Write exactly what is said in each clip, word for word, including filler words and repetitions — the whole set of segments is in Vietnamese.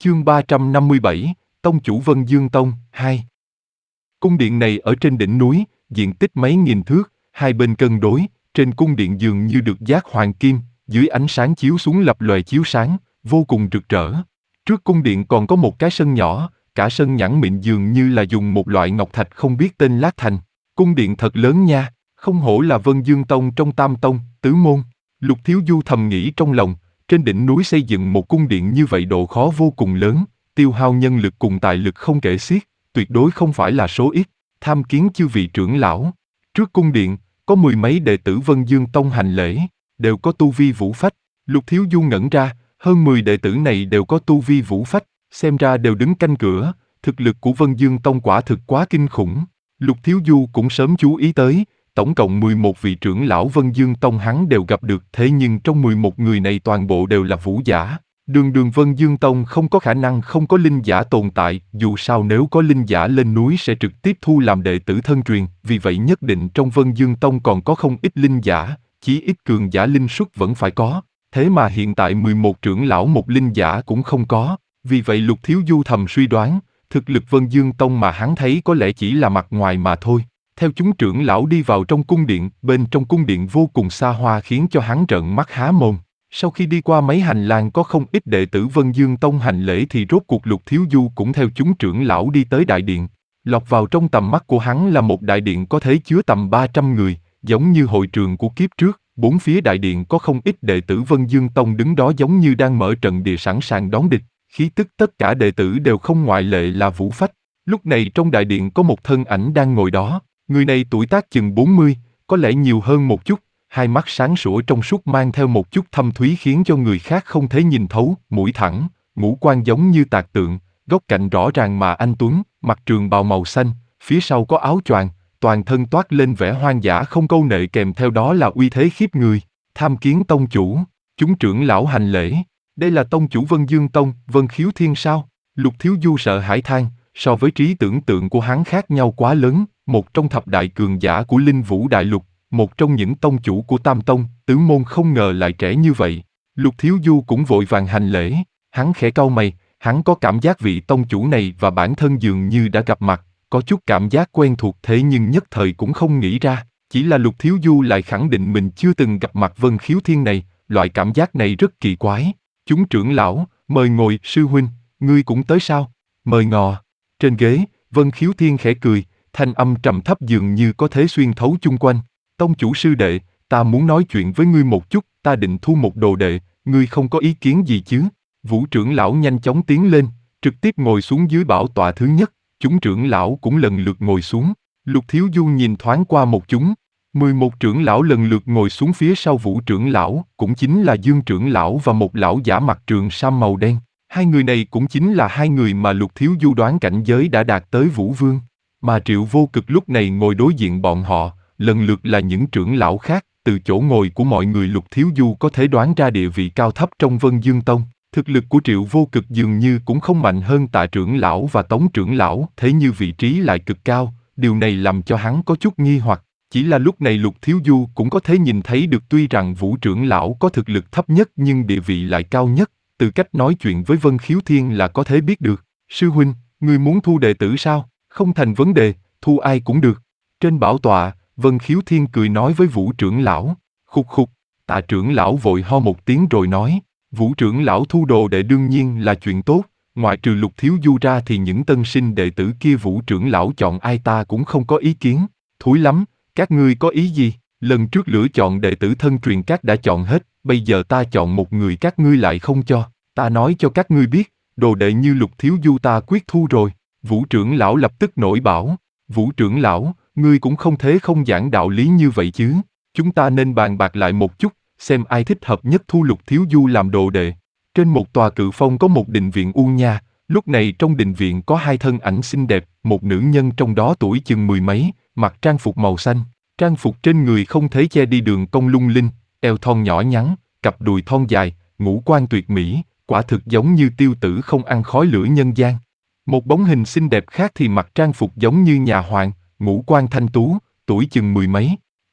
Chương ba trăm năm mươi bảy, Tông chủ Vân Dương Tông, hai. Cung điện này ở trên đỉnh núi, diện tích mấy nghìn thước, hai bên cân đối, trên cung điện dường như được dát hoàng kim, dưới ánh sáng chiếu xuống lập lòe chiếu sáng, vô cùng rực rỡ. Trước cung điện còn có một cái sân nhỏ, cả sân nhẵn mịn dường như là dùng một loại ngọc thạch không biết tên lát thành. Cung điện thật lớn nha, không hổ là Vân Dương Tông trong Tam Tông, Tứ Môn. Lục Thiếu Du thầm nghĩ trong lòng, trên đỉnh núi xây dựng một cung điện như vậy độ khó vô cùng lớn, tiêu hao nhân lực cùng tài lực không kể xiết, tuyệt đối không phải là số ít. Tham kiến chư vị trưởng lão. Trước cung điện, có mười mấy đệ tử Vân Dương Tông hành lễ, đều có tu vi vũ phách. Lục Thiếu Du ngẩn ra, hơn mười đệ tử này đều có tu vi vũ phách, xem ra đều đứng canh cửa, thực lực của Vân Dương Tông quả thực quá kinh khủng. Lục Thiếu Du cũng sớm chú ý tới, tổng cộng mười một vị trưởng lão Vân Dương Tông hắn đều gặp được, thế nhưng trong mười một người này toàn bộ đều là vũ giả. Đường đường Vân Dương Tông không có khả năng không có linh giả tồn tại, dù sao nếu có linh giả lên núi sẽ trực tiếp thu làm đệ tử thân truyền, vì vậy nhất định trong Vân Dương Tông còn có không ít linh giả, chí ít cường giả linh suất vẫn phải có, thế mà hiện tại mười một trưởng lão một linh giả cũng không có, vì vậy Lục Thiếu Du thầm suy đoán, thực lực Vân Dương Tông mà hắn thấy có lẽ chỉ là mặt ngoài mà thôi. Theo chúng trưởng lão đi vào trong cung điện, bên trong cung điện vô cùng xa hoa khiến cho hắn trợn mắt há mồm. Sau khi đi qua mấy hành lang có không ít đệ tử Vân Dương Tông hành lễ thì rốt cuộc Lục Thiếu Du cũng theo chúng trưởng lão đi tới đại điện. Lọt vào trong tầm mắt của hắn là một đại điện có thể chứa tầm ba trăm người, giống như hội trường của kiếp trước. Bốn phía đại điện có không ít đệ tử Vân Dương Tông đứng đó giống như đang mở trận địa sẵn sàng đón địch. Khí tức tất cả đệ tử đều không ngoại lệ là vũ phách. Lúc này trong đại điện có một thân ảnh đang ngồi đó. Người này tuổi tác chừng bốn mươi, có lẽ nhiều hơn một chút. Hai mắt sáng sủa trong suốt mang theo một chút thâm thúy khiến cho người khác không thể nhìn thấu, mũi thẳng, ngũ quan giống như tạc tượng, góc cạnh rõ ràng mà anh tuấn, mặc trường bào màu xanh, phía sau có áo choàng, toàn thân toát lên vẻ hoang dã không câu nệ kèm theo đó là uy thế khiếp người. Tham kiến tông chủ, chúng trưởng lão hành lễ. Đây là tông chủ Vân Dương Tông, Vân Khiếu Thiên sao? Lục Thiếu Du sợ hãi than, so với trí tưởng tượng của hắn khác nhau quá lớn, một trong thập đại cường giả của Linh Vũ Đại Lục. Một trong những tông chủ của Tam Tông, Tứ Môn không ngờ lại trẻ như vậy. Lục Thiếu Du cũng vội vàng hành lễ, hắn khẽ cau mày, hắn có cảm giác vị tông chủ này và bản thân dường như đã gặp mặt, có chút cảm giác quen thuộc thế nhưng nhất thời cũng không nghĩ ra, chỉ là Lục Thiếu Du lại khẳng định mình chưa từng gặp mặt Vân Khiếu Thiên này, loại cảm giác này rất kỳ quái. Chúng trưởng lão, mời ngồi, sư huynh, ngươi cũng tới sao? Mời ngò. Trên ghế, Vân Khiếu Thiên khẽ cười, thanh âm trầm thấp dường như có thể xuyên thấu chung quanh. Tông chủ sư đệ, ta muốn nói chuyện với ngươi một chút, ta định thu một đồ đệ, ngươi không có ý kiến gì chứ? Vũ trưởng lão nhanh chóng tiến lên, trực tiếp ngồi xuống dưới bảo tọa thứ nhất, chúng trưởng lão cũng lần lượt ngồi xuống. Lục Thiếu Du nhìn thoáng qua một chúng, mười một trưởng lão lần lượt ngồi xuống phía sau Vũ trưởng lão, cũng chính là Dương trưởng lão và một lão giả mặc trường sam màu đen. Hai người này cũng chính là hai người mà Lục Thiếu Du đoán cảnh giới đã đạt tới Vũ Vương, mà Triệu Vô Cực lúc này ngồi đối diện bọn họ. Lần lượt là những trưởng lão khác, từ chỗ ngồi của mọi người Lục Thiếu Du có thể đoán ra địa vị cao thấp trong Vân Dương Tông. Thực lực của Triệu Vô Cực dường như cũng không mạnh hơn Tạ trưởng lão và Tống trưởng lão, thế như vị trí lại cực cao, điều này làm cho hắn có chút nghi hoặc. Chỉ là lúc này Lục Thiếu Du cũng có thể nhìn thấy được tuy rằng Vũ trưởng lão có thực lực thấp nhất nhưng địa vị lại cao nhất, từ cách nói chuyện với Vân Khiếu Thiên là có thể biết được. Sư huynh, ngươi muốn thu đệ tử sao? Không thành vấn đề, thu ai cũng được. Trên bảo tọa, Vân Khiếu Thiên cười nói với Vũ trưởng lão, khục khục, Tạ trưởng lão vội ho một tiếng rồi nói, Vũ trưởng lão thu đồ đệ đương nhiên là chuyện tốt, ngoại trừ Lục Thiếu Du ra thì những tân sinh đệ tử kia Vũ trưởng lão chọn ai ta cũng không có ý kiến. Thúi lắm, các ngươi có ý gì? Lần trước lựa chọn đệ tử thân truyền các đã chọn hết, bây giờ ta chọn một người các ngươi lại không cho, ta nói cho các ngươi biết, đồ đệ như Lục Thiếu Du ta quyết thu rồi. Vũ trưởng lão lập tức nổi bảo, Vũ trưởng lão, ngươi cũng không thể không giảng đạo lý như vậy chứ, chúng ta nên bàn bạc lại một chút, xem ai thích hợp nhất thu Lục Thiếu Du làm đồ đệ. Trên một tòa cự phong có một đình viện u nha, lúc này trong đình viện có hai thân ảnh xinh đẹp, một nữ nhân trong đó tuổi chừng mười mấy, mặc trang phục màu xanh, trang phục trên người không thể che đi đường cong lung linh, eo thon nhỏ nhắn, cặp đùi thon dài, ngũ quan tuyệt mỹ, quả thực giống như tiêu tử không ăn khói lửa nhân gian. Một bóng hình xinh đẹp khác thì mặc trang phục giống như nhà hoàng, ngũ quan thanh tú, tuổi chừng mười mấy.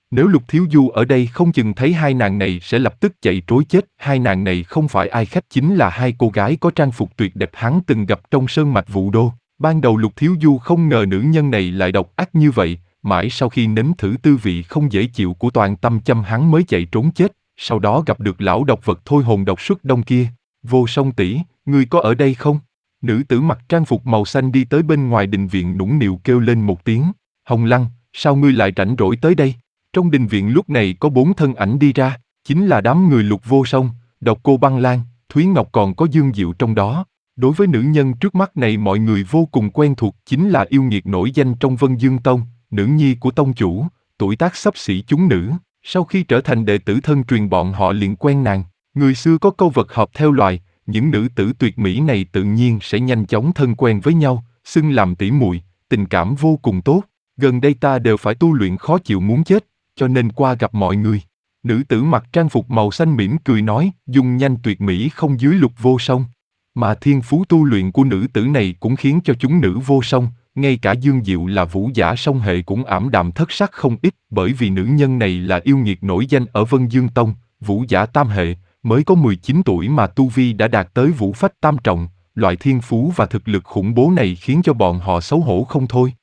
Nếu Lục Thiếu Du ở đây không chừng thấy hai nàng này sẽ lập tức chạy trối chết. Hai nàng này không phải ai khác, chính là hai cô gái có trang phục tuyệt đẹp hắn từng gặp trong sơn mạch Vũ Đô. Ban đầu Lục Thiếu Du không ngờ nữ nhân này lại độc ác như vậy, mãi sau khi nếm thử tư vị không dễ chịu của Toàn Tâm Châm hắn mới chạy trốn chết, sau đó gặp được lão độc vật thôi hồn độc xuất đông kia. Vô Song tỷ, ngươi có ở đây không? Nữ tử mặc trang phục màu xanh đi tới bên ngoài đình viện nũng nịu kêu lên một tiếng. Hồng Lăng, sao ngươi lại rảnh rỗi tới đây? Trong đình viện lúc này có bốn thân ảnh đi ra, chính là đám người Lục Vô Song, Độc Cô Băng Lan, Thúy Ngọc còn có Dương Diệu trong đó. Đối với nữ nhân trước mắt này mọi người vô cùng quen thuộc, chính là yêu nghiệt nổi danh trong Vân Dương Tông, nữ nhi của tông chủ, tuổi tác xấp xỉ chúng nữ. Sau khi trở thành đệ tử thân truyền bọn họ liền quen nàng. Người xưa có câu vật hợp theo loài, những nữ tử tuyệt mỹ này tự nhiên sẽ nhanh chóng thân quen với nhau, xưng làm tỷ muội, tình cảm vô cùng tốt. Gần đây ta đều phải tu luyện khó chịu muốn chết, cho nên qua gặp mọi người. Nữ tử mặc trang phục màu xanh mỉm cười nói, dung nhanh tuyệt mỹ không dưới Lục Vô Song. Mà thiên phú tu luyện của nữ tử này cũng khiến cho chúng nữ vô song, ngay cả Dương Diệu là vũ giả song hệ cũng ảm đạm thất sắc không ít, bởi vì nữ nhân này là yêu nghiệt nổi danh ở Vân Dương Tông, vũ giả tam hệ, mới có mười chín tuổi mà tu vi đã đạt tới vũ phách tam trọng, loại thiên phú và thực lực khủng bố này khiến cho bọn họ xấu hổ không thôi.